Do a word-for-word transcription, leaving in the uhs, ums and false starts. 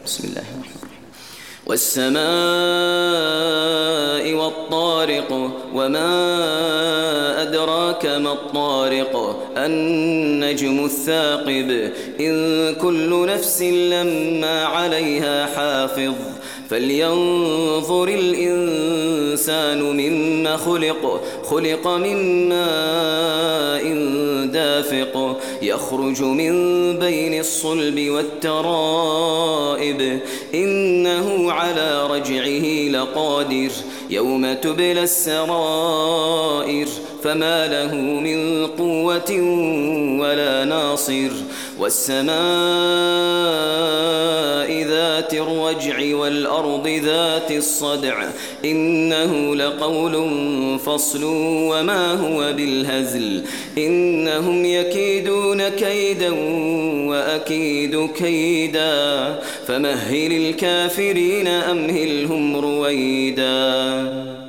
بسم الله الرحمن الرحيم. والسماء والطارق وما أدراك ما الطارق النجم الثاقب إن كل نفس لما عليها حافظ فلينظر الإنسان مما خلق خلق من ماء دافق يخرج من بين الصلب والترائب إنه على رجعه لقادر يوم تبلى السرائر فما له من قوة ولا ناصر والسماء ذات الرجع والأرض ذات الصدع إنه لقول فصل وما هو بالهزل إنهم يكيدون كيدا وأكيد كيدا فمهل الكافرين أمهلهم رويدا.